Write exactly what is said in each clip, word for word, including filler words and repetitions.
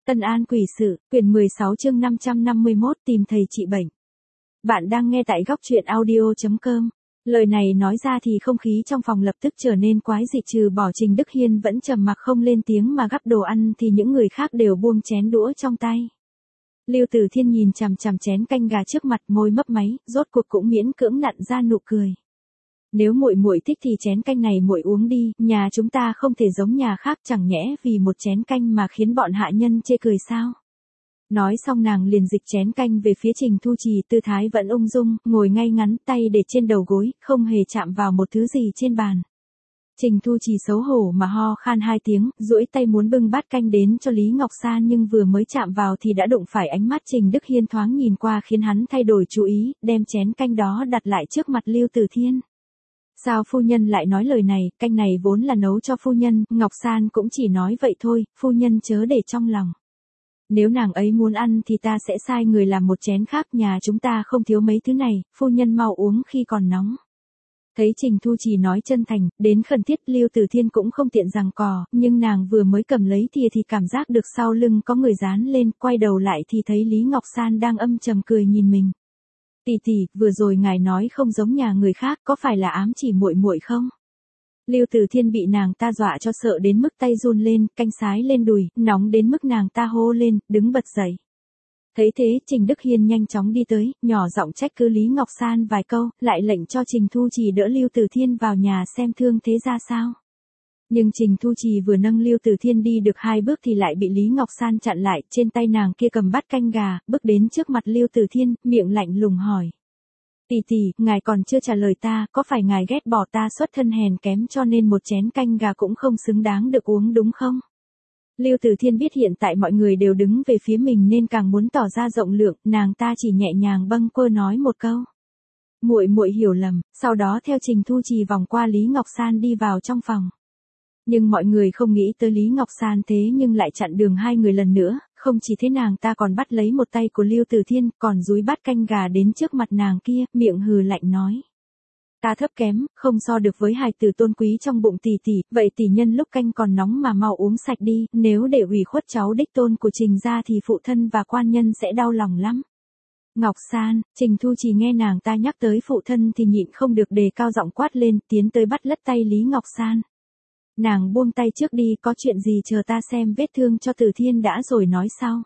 Tân An Quỷ Sự, quyển mười sáu chương năm trăm năm mươi mốt tìm thầy trị bệnh. Bạn đang nghe tại góc truyện audio.com. Lời này nói ra thì không khí trong phòng lập tức trở nên quái dị, trừ bỏ Trình Đức Hiên vẫn trầm mặc không lên tiếng mà gắp đồ ăn thì những người khác đều buông chén đũa trong tay. Lưu Tử Thiên nhìn chằm chằm chén canh gà trước mặt, môi mấp máy, rốt cuộc cũng miễn cưỡng nặn ra nụ cười. Nếu muội muội thích thì chén canh này muội uống đi, nhà chúng ta không thể giống nhà khác, chẳng nhẽ vì một chén canh mà khiến bọn hạ nhân chê cười sao? Nói xong nàng liền dịch chén canh về phía Trình Thu Trì, tư thái vẫn ung dung, ngồi ngay ngắn, tay để trên đầu gối, không hề chạm vào một thứ gì trên bàn. Trình Thu Trì xấu hổ mà ho khan hai tiếng, duỗi tay muốn bưng bát canh đến cho Lý Ngọc San, nhưng vừa mới chạm vào thì đã đụng phải ánh mắt Trình Đức Hiên thoáng nhìn qua khiến hắn thay đổi chú ý, đem chén canh đó đặt lại trước mặt Lưu Tử Thiên. Sao phu nhân lại nói lời này, canh này vốn là nấu cho phu nhân, Ngọc San cũng chỉ nói vậy thôi, phu nhân chớ để trong lòng. Nếu nàng ấy muốn ăn thì ta sẽ sai người làm một chén khác, nhà chúng ta không thiếu mấy thứ này, phu nhân mau uống khi còn nóng. Thấy Trình Thu Trì nói chân thành, đến khẩn thiết, Lưu Tử Thiên cũng không tiện giằng cò, nhưng nàng vừa mới cầm lấy thìa thì cảm giác được sau lưng có người dán lên, quay đầu lại thì thấy Lý Ngọc San đang âm trầm cười nhìn mình. Tỷ tỷ, vừa rồi ngài nói không giống nhà người khác, có phải là ám chỉ muội muội không? Lưu Tử Thiên bị nàng ta dọa cho sợ đến mức tay run lên, canh sái lên đùi, nóng đến mức nàng ta hô lên, đứng bật dậy. Thấy thế, Trình Đức Hiên nhanh chóng đi tới, nhỏ giọng trách cứ Lý Ngọc San vài câu, lại lệnh cho Trình Thu Trì đỡ Lưu Tử Thiên vào nhà xem thương thế ra sao. Nhưng Trình Thu Trì vừa nâng Lưu Tử Thiên đi được hai bước thì lại bị Lý Ngọc San chặn lại, trên tay nàng kia cầm bát canh gà, bước đến trước mặt Lưu Tử Thiên, miệng lạnh lùng hỏi. Tỷ tỷ, ngài còn chưa trả lời ta, có phải ngài ghét bỏ ta xuất thân hèn kém cho nên một chén canh gà cũng không xứng đáng được uống đúng không? Lưu Tử Thiên biết hiện tại mọi người đều đứng về phía mình nên càng muốn tỏ ra rộng lượng, nàng ta chỉ nhẹ nhàng bâng quơ nói một câu. Muội muội hiểu lầm, sau đó theo Trình Thu Trì vòng qua Lý Ngọc San đi vào trong phòng. Nhưng mọi người không nghĩ tới Lý Ngọc San thế nhưng lại chặn đường hai người lần nữa, không chỉ thế nàng ta còn bắt lấy một tay của Lưu Tử Thiên, còn dúi bát canh gà đến trước mặt nàng kia, miệng hừ lạnh nói. Ta thấp kém, không so được với hài tử tôn quý trong bụng tỷ tỷ, vậy tỷ nhân lúc canh còn nóng mà mau uống sạch đi, nếu để ủy khuất cháu đích tôn của Trình gia thì phụ thân và quan nhân sẽ đau lòng lắm. Ngọc San, Trình Thu Trì nghe nàng ta nhắc tới phụ thân thì nhịn không được đề cao giọng quát lên, tiến tới bắt lất tay Lý Ngọc San. Nàng buông tay trước đi, có chuyện gì chờ ta xem vết thương cho Tử Thiên đã rồi nói sau.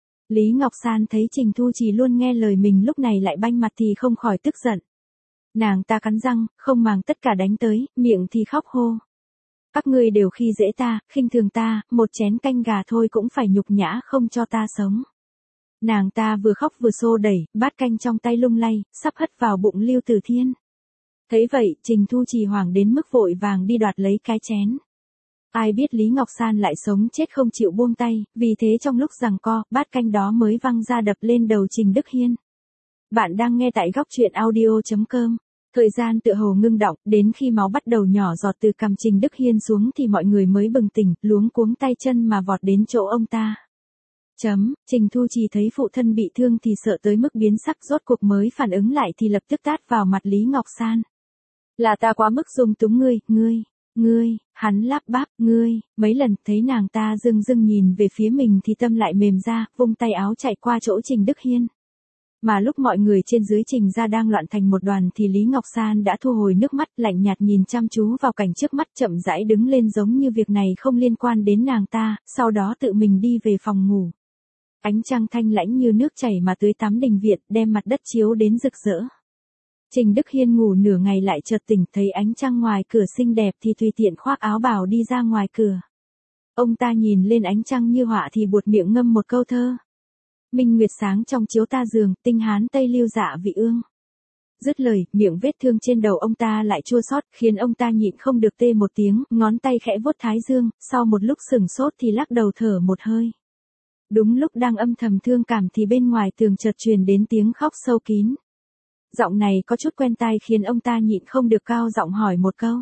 Lý Ngọc San thấy Trình Thu Trì luôn nghe lời mình lúc này lại banh mặt thì không khỏi tức giận. Nàng ta cắn răng, không màng tất cả đánh tới, miệng thì khóc hô. Các ngươi đều khi dễ ta, khinh thường ta, một chén canh gà thôi cũng phải nhục nhã không cho ta sống. Nàng ta vừa khóc vừa xô đẩy, bát canh trong tay lung lay, sắp hất vào bụng Lưu Tử Thiên. Thấy vậy, Trình Thu Trì hoảng đến mức vội vàng đi đoạt lấy cái chén. Ai biết Lý Ngọc San lại sống chết không chịu buông tay, vì thế trong lúc giằng co, bát canh đó mới văng ra đập lên đầu Trình Đức Hiên. Bạn đang nghe tại góc truyện audio.com. Thời gian tựa hồ ngưng đọng, đến khi máu bắt đầu nhỏ giọt từ cằm Trình Đức Hiên xuống thì mọi người mới bừng tỉnh, luống cuống tay chân mà vọt đến chỗ ông ta. Chấm, Trình Thu Trì thấy phụ thân bị thương thì sợ tới mức biến sắc, rốt cuộc mới phản ứng lại thì lập tức tát vào mặt Lý Ngọc San. Là ta quá mức dung túng ngươi, ngươi, ngươi, hắn lắp bắp, ngươi, mấy lần thấy nàng ta dưng dưng nhìn về phía mình thì tâm lại mềm ra, vung tay áo chạy qua chỗ Trình Đức Hiên. Mà lúc mọi người trên dưới Trình gia đang loạn thành một đoàn thì Lý Ngọc San đã thu hồi nước mắt, lạnh nhạt nhìn chăm chú vào cảnh trước mắt, chậm rãi đứng lên giống như việc này không liên quan đến nàng ta, sau đó tự mình đi về phòng ngủ. Ánh trăng thanh lãnh như nước chảy mà tưới tắm đình viện, đem mặt đất chiếu đến rực rỡ. Trình Đức Hiên ngủ nửa ngày lại chợt tỉnh, thấy ánh trăng ngoài cửa xinh đẹp thì tùy tiện khoác áo bào đi ra ngoài cửa. Ông ta nhìn lên ánh trăng như họa thì buột miệng ngâm một câu thơ. Minh nguyệt sáng trong chiếu ta giường, tinh hán tây lưu dạ vị ương. Dứt lời, miệng vết thương trên đầu ông ta lại chua xót, khiến ông ta nhịn không được tê một tiếng, ngón tay khẽ vuốt thái dương, sau một lúc sừng sốt thì lắc đầu thở một hơi. Đúng lúc đang âm thầm thương cảm thì bên ngoài tường chợt truyền đến tiếng khóc sâu kín. Giọng này có chút quen tai khiến ông ta nhịn không được cao giọng hỏi một câu.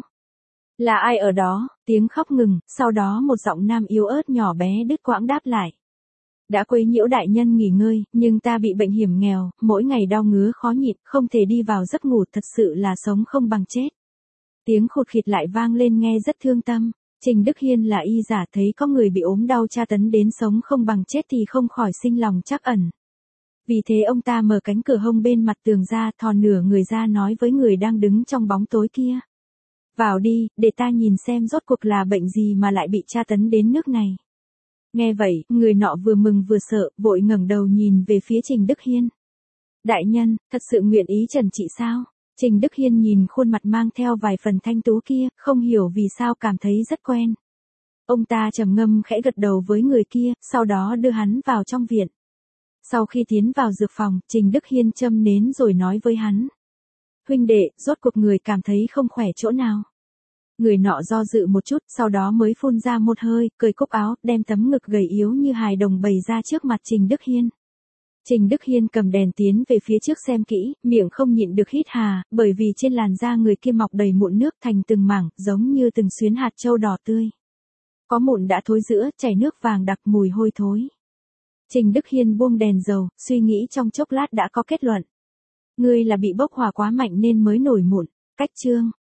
Là ai ở đó? Tiếng khóc ngừng, sau đó một giọng nam yếu ớt nhỏ bé đứt quãng đáp lại. Đã quấy nhiễu đại nhân nghỉ ngơi, nhưng ta bị bệnh hiểm nghèo, mỗi ngày đau ngứa khó nhịn, không thể đi vào giấc ngủ, thật sự là sống không bằng chết. Tiếng khụt khịt lại vang lên nghe rất thương tâm. Trình Đức Hiên là y giả, thấy có người bị ốm đau tra tấn đến sống không bằng chết thì không khỏi sinh lòng trắc ẩn. Vì thế ông ta mở cánh cửa hông bên mặt tường ra, thò nửa người ra nói với người đang đứng trong bóng tối kia. Vào đi, để ta nhìn xem rốt cuộc là bệnh gì mà lại bị tra tấn đến nước này. Nghe vậy, người nọ vừa mừng vừa sợ, vội ngẩng đầu nhìn về phía Trình Đức Hiên. Đại nhân, thật sự nguyện ý trần trị sao? Trình Đức Hiên nhìn khuôn mặt mang theo vài phần thanh tú kia, không hiểu vì sao cảm thấy rất quen. Ông ta trầm ngâm khẽ gật đầu với người kia, sau đó đưa hắn vào trong viện. Sau khi tiến vào dược phòng, Trình Đức Hiên châm nến rồi nói với hắn. Huynh đệ, rốt cuộc người cảm thấy không khỏe chỗ nào? Người nọ do dự một chút, sau đó mới phun ra một hơi, cởi cúc áo, đem tấm ngực gầy yếu như hài đồng bày ra trước mặt Trình Đức Hiên. Trình Đức Hiên cầm đèn tiến về phía trước xem kỹ, miệng không nhịn được hít hà, bởi vì trên làn da người kia mọc đầy mụn nước thành từng mảng, giống như từng xuyến hạt châu đỏ tươi. Có mụn đã thối rữa, chảy nước vàng đặc mùi hôi thối. Trình Đức Hiên buông đèn dầu, suy nghĩ trong chốc lát đã có kết luận. Ngươi là bị bốc hỏa quá mạnh nên mới nổi mụn. Cách chương.